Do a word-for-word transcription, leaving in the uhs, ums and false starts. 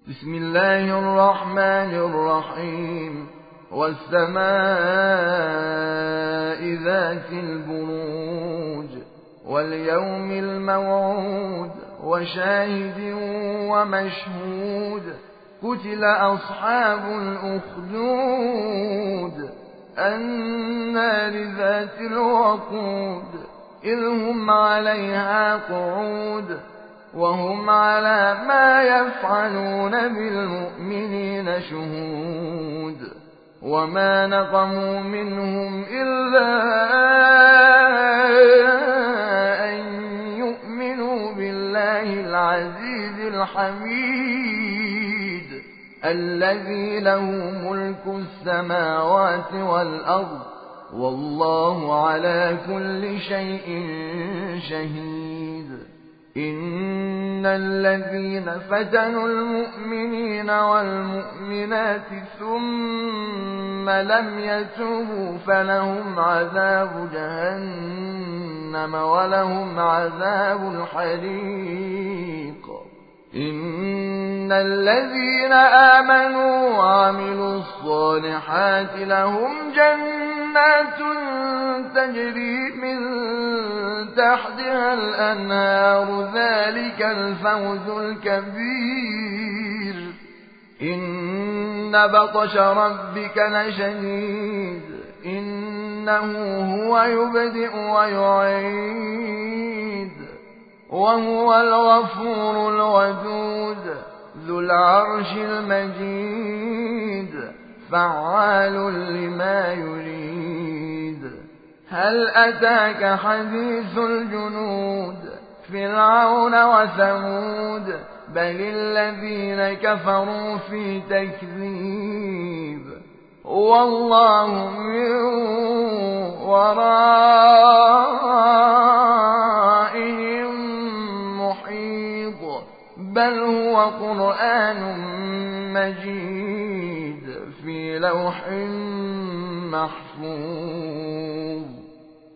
بسم الله الرحمن الرحيم والسماء ذات البروج واليوم الموعود وشاهد ومشهود قتل أصحاب الأخدود النار ذات الوقود إذ هم عليها قعود وهم على ما يفعلون بالمؤمنين شهود وما نقموا منهم إلا أن يؤمنوا بالله العزيز الحميد الذي له ملك السماوات والأرض والله على كل شيء شهيد. إن الذين فتنوا المؤمنين والمؤمنات ثم لم يتوبوا فلهم عذاب جهنم ولهم عذاب الحريق. إن الذين آمنوا وعملوا الصالحات لهم جنات تجري من تحتها الأنهار ذلك الفوز الكبير. إن بطش ربك لشديد إنه هو يبدئ ويعيد وهو الغفور الودود ذو العرش المجيد فعال لما يريد. هل أتاك حديث الجنود فرعون وثمود بل الذين كفروا في تكذيب والله من ورائهم محيط بل هو قرآن مجيد في لوح محفوظ.